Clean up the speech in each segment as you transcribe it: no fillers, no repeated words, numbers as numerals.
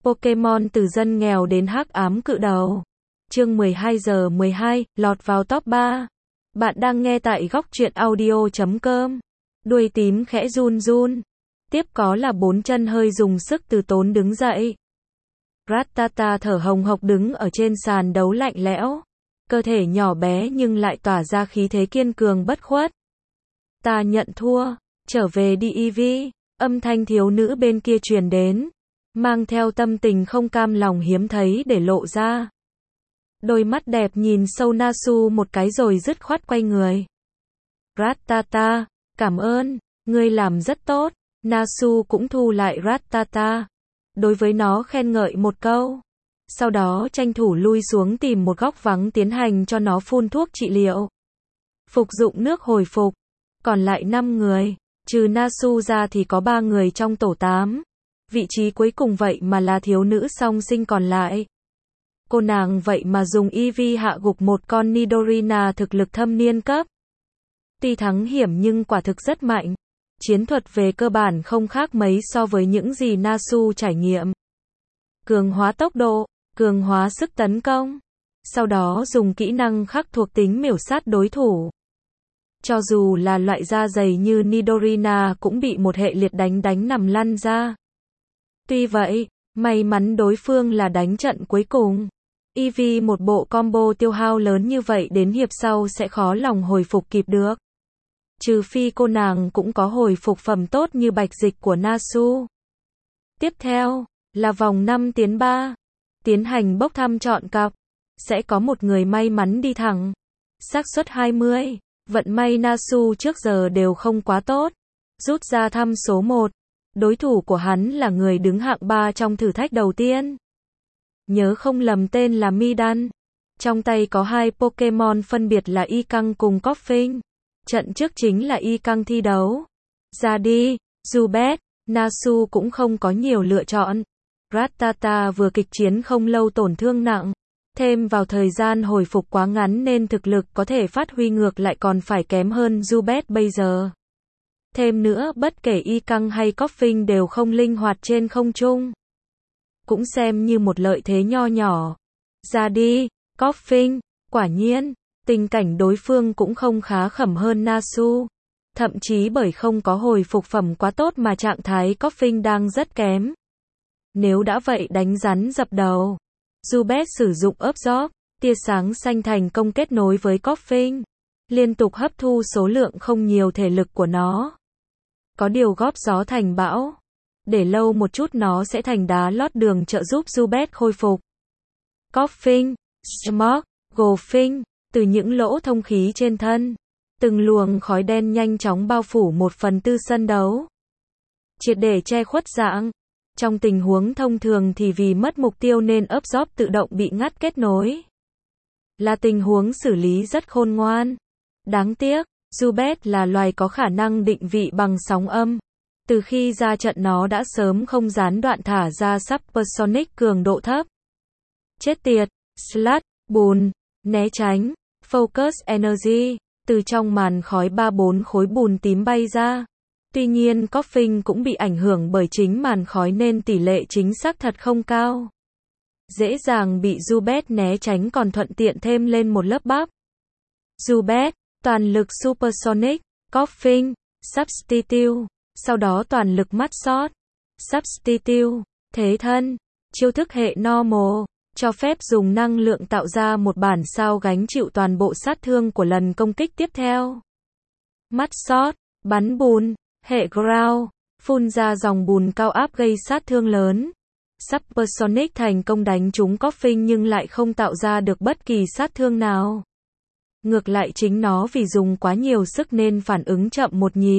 Pokémon từ dân nghèo đến hắc ám cự đầu. Chương 12:12, lọt vào top 3. Bạn đang nghe tại góc truyện audio.com. Đuôi tím khẽ run run. Tiếp có là bốn chân hơi dùng sức từ tốn đứng dậy. Rattata thở hồng hộc đứng ở trên sàn đấu lạnh lẽo. Cơ thể nhỏ bé nhưng lại tỏa ra khí thế kiên cường bất khuất. Ta nhận thua, trở về đi Eevee. Âm thanh thiếu nữ bên kia truyền đến, mang theo tâm tình không cam lòng hiếm thấy để lộ ra. Đôi mắt đẹp nhìn sâu Nasu một cái rồi dứt khoát quay người. Rattata, cảm ơn, ngươi làm rất tốt. Nasu cũng thu lại Rattata. Đối với nó khen ngợi một câu. Sau đó tranh thủ lui xuống tìm một góc vắng tiến hành cho nó phun thuốc trị liệu. Phục dụng nước hồi phục. Còn lại 5 người. Trừ Nasu ra thì có 3 người trong tổ 8. Vị trí cuối cùng vậy mà là thiếu nữ song sinh còn lại. Cô nàng vậy mà dùng Eevee hạ gục một con Nidorina thực lực thâm niên cấp. Tuy thắng hiểm nhưng quả thực rất mạnh. Chiến thuật về cơ bản không khác mấy so với những gì Nasu trải nghiệm. Cường hóa tốc độ, cường hóa sức tấn công. Sau đó dùng kỹ năng khắc thuộc tính miểu sát đối thủ. Cho dù là loại da dày như Nidorina cũng bị một hệ liệt đánh nằm lăn ra. Tuy vậy, may mắn đối phương là đánh trận cuối cùng. Eevee một bộ combo tiêu hao lớn như vậy đến hiệp sau sẽ khó lòng hồi phục kịp được. Trừ phi cô nàng cũng có hồi phục phẩm tốt như bạch dịch của Nasu. Tiếp theo, là vòng 5 tiến 3. Tiến hành bốc thăm chọn cặp. Sẽ có một người may mắn đi thẳng. Xác suất 20. Vận may Nasu trước giờ đều không quá tốt. Rút ra thăm số 1. Đối thủ của hắn là người đứng hạng 3 trong thử thách đầu tiên. Nhớ không lầm tên là Midan. Trong tay có 2 Pokémon phân biệt là Ikang cùng Koffing. Trận trước chính là Ikang thi đấu. Ra đi, Zubat. Nasu cũng không có nhiều lựa chọn. Rattata vừa kịch chiến không lâu tổn thương nặng. Thêm vào thời gian hồi phục quá ngắn nên thực lực có thể phát huy ngược lại còn phải kém hơn Zubat bây giờ. Thêm nữa bất kể Ikang hay Koffing đều không linh hoạt trên không trung. Cũng xem như một lợi thế nho nhỏ. Ra đi, Koffing. Quả nhiên, tình cảnh đối phương cũng không khá khẩm hơn Nasu. Thậm chí bởi không có hồi phục phẩm quá tốt mà trạng thái Koffing đang rất kém. Nếu đã vậy đánh rắn dập đầu. Zubat sử dụng Absorb, tia sáng xanh thành công kết nối với Koffing. Liên tục hấp thu số lượng không nhiều thể lực của nó. Có điều góp gió thành bão. Để lâu một chút nó sẽ thành đá lót đường trợ giúp Zubat khôi phục. Koffing, Smog, Goldfing, từ những lỗ thông khí trên thân. Từng luồng khói đen nhanh chóng bao phủ 1/4 sân đấu. Triệt để che khuất dạng. Trong tình huống thông thường thì vì mất mục tiêu nên Absorb tự động bị ngắt kết nối. Là tình huống xử lý rất khôn ngoan. Đáng tiếc, Zubat là loài có khả năng định vị bằng sóng âm. Từ khi ra trận nó đã sớm không gián đoạn thả ra Supersonic cường độ thấp. Chết tiệt, Slut, bùn, né tránh, Focus Energy, từ trong màn khói 3-4 khối bùn tím bay ra. Tuy nhiên Koffing cũng bị ảnh hưởng bởi chính màn khói nên tỷ lệ chính xác thật không cao. Dễ dàng bị Zubat né tránh còn thuận tiện thêm lên một lớp bắp. Zubat, toàn lực Supersonic, Koffing, Substitute, sau đó toàn lực mắt sót. Substitute, thế thân, chiêu thức hệ normal, cho phép dùng năng lượng tạo ra một bản sao gánh chịu toàn bộ sát thương của lần công kích tiếp theo. Mắt sót, bắn bùn, hệ ground, phun ra dòng bùn cao áp gây sát thương lớn. Supersonic thành công đánh trúng Koffing nhưng lại không tạo ra được bất kỳ sát thương nào. Ngược lại chính nó vì dùng quá nhiều sức nên phản ứng chậm một nhịp.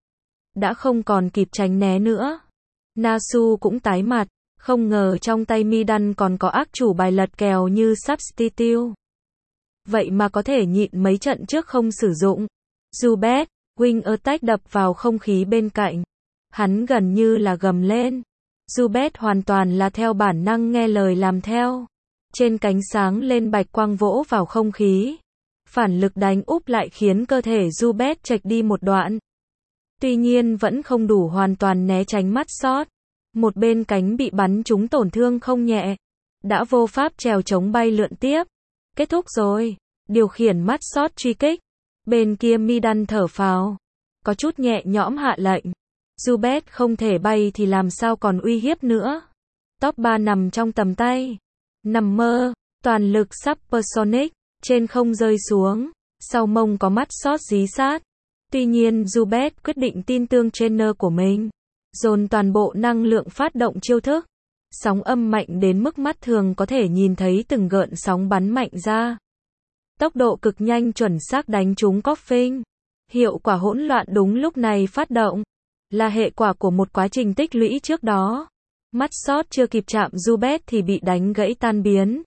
Đã không còn kịp tránh né nữa. Nasu cũng tái mặt, không ngờ trong tay Midan còn có ác chủ bài lật kèo như Substitute. Vậy mà có thể nhịn mấy trận trước không sử dụng. Zubat, Wing Attack đập vào không khí bên cạnh. Hắn gần như là gầm lên. Zubat hoàn toàn là theo bản năng nghe lời làm theo. Trên cánh sáng lên bạch quang vỗ vào không khí. Phản lực đánh úp lại khiến cơ thể Zubat chệch đi một đoạn. Tuy nhiên vẫn không đủ hoàn toàn né tránh mắt sót. Một bên cánh bị bắn trúng tổn thương không nhẹ. Đã vô pháp trèo chống bay lượn tiếp. Kết thúc rồi. Điều khiển mắt sót truy kích. Bên kia Midan thở phào. Có chút nhẹ nhõm hạ lệnh. Zubat không thể bay thì làm sao còn uy hiếp nữa. Top 3 nằm trong tầm tay. Nằm mơ, toàn lực Supersonic, trên không rơi xuống. Sau mông có mắt sót dí sát. Tuy nhiên Zubat quyết định tin tưởng trainer của mình. Dồn toàn bộ năng lượng phát động chiêu thức. Sóng âm mạnh đến mức mắt thường có thể nhìn thấy từng gợn sóng bắn mạnh ra. Tốc độ cực nhanh chuẩn xác đánh trúng Koffing. Hiệu quả hỗn loạn đúng lúc này phát động. Là hệ quả của một quá trình tích lũy trước đó. Mắt sót chưa kịp chạm Zubat thì bị đánh gãy tan biến.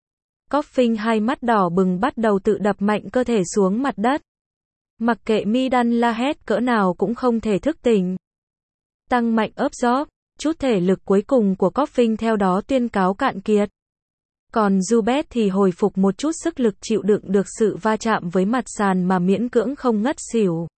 Koffing hai mắt đỏ bừng bắt đầu tự đập mạnh cơ thể xuống mặt đất. Mặc kệ Midan la hét cỡ nào cũng không thể thức tỉnh. Tăng mạnh absorb, chút thể lực cuối cùng của Koffing theo đó tuyên cáo cạn kiệt. Còn Zubat thì hồi phục một chút sức lực chịu đựng được sự va chạm với mặt sàn mà miễn cưỡng không ngất xỉu.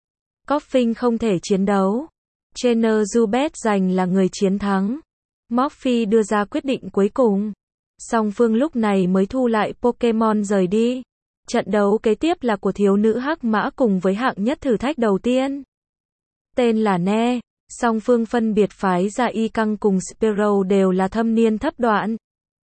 Koffing không thể chiến đấu. Trainer Zubat giành là người chiến thắng. Morphy đưa ra quyết định cuối cùng. Song phương lúc này mới thu lại Pokemon rời đi. Trận đấu kế tiếp là của thiếu nữ hắc mã cùng với hạng nhất thử thách đầu tiên. Tên là Ne. Song phương phân biệt phái ra Icang cùng Spearow đều là thâm niên thấp đoạn.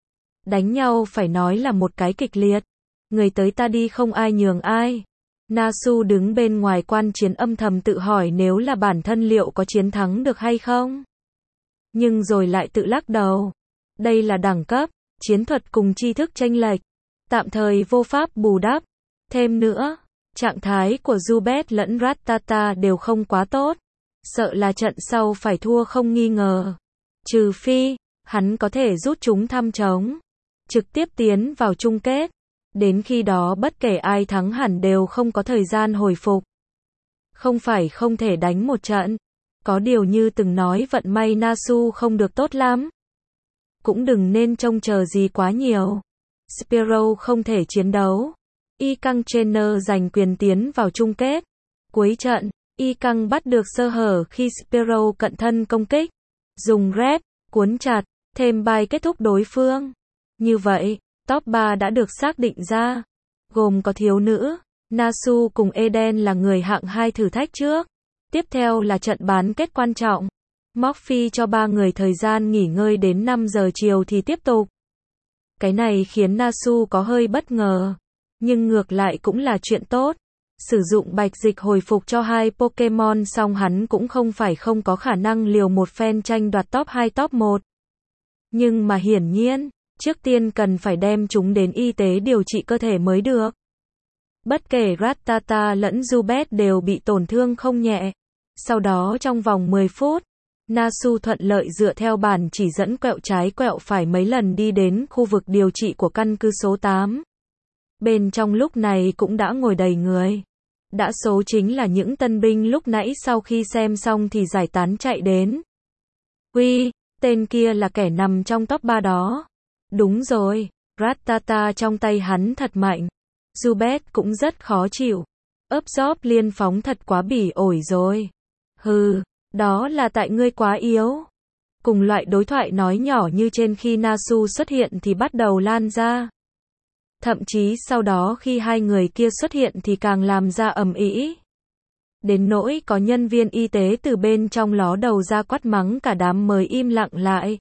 Đánh nhau phải nói là một cái kịch liệt. Người tới ta đi không ai nhường ai. Nasu đứng bên ngoài quan chiến âm thầm tự hỏi nếu là bản thân liệu có chiến thắng được hay không. Nhưng rồi lại tự lắc đầu. Đây là đẳng cấp, chiến thuật cùng tri thức chênh lệch. Tạm thời vô pháp bù đắp. Thêm nữa, trạng thái của Zubat lẫn Rattata đều không quá tốt. Sợ là trận sau phải thua không nghi ngờ. Trừ phi, hắn có thể rút chúng thăm trống. Trực tiếp tiến vào chung kết. Đến khi đó bất kể ai thắng hẳn đều không có thời gian hồi phục. Không phải không thể đánh một trận. Có điều như từng nói vận may Nasu không được tốt lắm. Cũng đừng nên trông chờ gì quá nhiều. Spearow không thể chiến đấu. Icang Trainer giành quyền tiến vào chung kết. Cuối trận, Icang bắt được sơ hở khi Spearow cận thân công kích. Dùng rep, cuốn chặt, thêm bài kết thúc đối phương. Như vậy, top 3 đã được xác định ra. Gồm có thiếu nữ, Nasu cùng Eden là người hạng 2 thử thách trước. Tiếp theo là trận bán kết quan trọng. Morphy cho 3 người thời gian nghỉ ngơi đến 5 giờ chiều thì tiếp tục. Cái này khiến Nasu có hơi bất ngờ. Nhưng ngược lại cũng là chuyện tốt. Sử dụng bạch dịch hồi phục cho hai Pokemon xong hắn cũng không phải không có khả năng liều một phen tranh đoạt top 2 top 1. Nhưng mà hiển nhiên, trước tiên cần phải đem chúng đến y tế điều trị cơ thể mới được. Bất kể Rattata lẫn Zubat đều bị tổn thương không nhẹ. Sau đó trong vòng 10 phút, Nasu thuận lợi dựa theo bản chỉ dẫn quẹo trái quẹo phải mấy lần đi đến khu vực điều trị của căn cứ số 8. Bên trong lúc này cũng đã ngồi đầy người. Đa số chính là những tân binh lúc nãy sau khi xem xong thì giải tán chạy đến. Uy, tên kia là kẻ nằm trong top 3 đó. Đúng rồi, Rattata trong tay hắn thật mạnh. Zubat cũng rất khó chịu. Absorb liên phóng thật quá bỉ ổi rồi. Hừ, đó là tại ngươi quá yếu. Cùng loại đối thoại nói nhỏ như trên khi Nasu xuất hiện thì bắt đầu lan ra. Thậm chí sau đó khi hai người kia xuất hiện thì càng làm ra ầm ĩ. Đến nỗi có nhân viên y tế từ bên trong ló đầu ra quát mắng cả đám mới im lặng lại.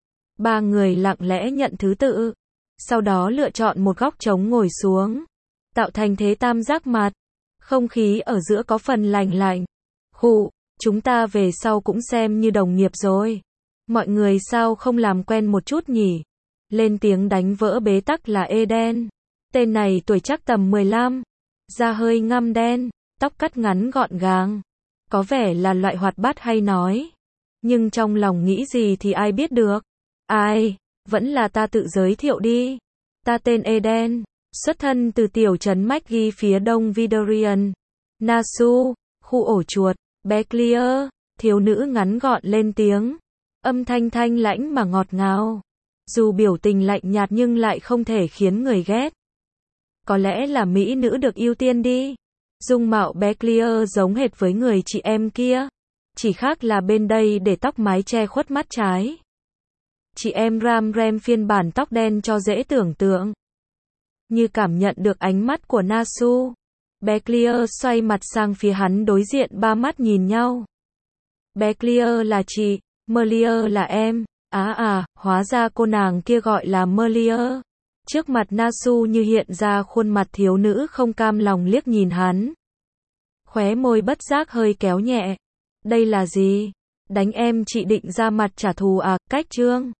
3 người lặng lẽ nhận thứ tự. Sau đó lựa chọn một góc trống ngồi xuống. Tạo thành thế tam giác mặt. Không khí ở giữa có phần lành lạnh. Khụ, chúng ta về sau cũng xem như đồng nghiệp rồi. Mọi người sao không làm quen một chút nhỉ? Lên tiếng đánh vỡ bế tắc là Eden. Tên này tuổi chắc tầm 15. Da hơi ngăm đen, tóc cắt ngắn gọn gàng. Có vẻ là loại hoạt bát hay nói. Nhưng trong lòng nghĩ gì thì ai biết được. Ai, vẫn là ta tự giới thiệu đi. Ta tên Eden, xuất thân từ tiểu trấn Magi phía đông Vidorian. Nasu, khu ổ chuột, Beclear, thiếu nữ ngắn gọn lên tiếng. Âm thanh thanh lãnh mà ngọt ngào. Dù biểu tình lạnh nhạt nhưng lại không thể khiến người ghét. Có lẽ là mỹ nữ được ưu tiên đi. Dung mạo Beclear giống hệt với người chị em kia. chỉ khác là bên đây để tóc mái che khuất mắt trái. Chị em ram rem phiên bản tóc đen cho dễ tưởng tượng. Như cảm nhận được ánh mắt của Nasu, bé Clear xoay mặt sang phía hắn, đối diện ba mắt nhìn nhau. Bé Clear là chị, Merlier là em. Hóa ra cô nàng kia gọi là Merlier. Trước mặt Nasu như hiện ra khuôn mặt thiếu nữ không cam lòng liếc nhìn hắn. Khóe môi bất giác hơi kéo nhẹ. Đây là gì? Đánh em chị định ra mặt trả thù à? Cách trương.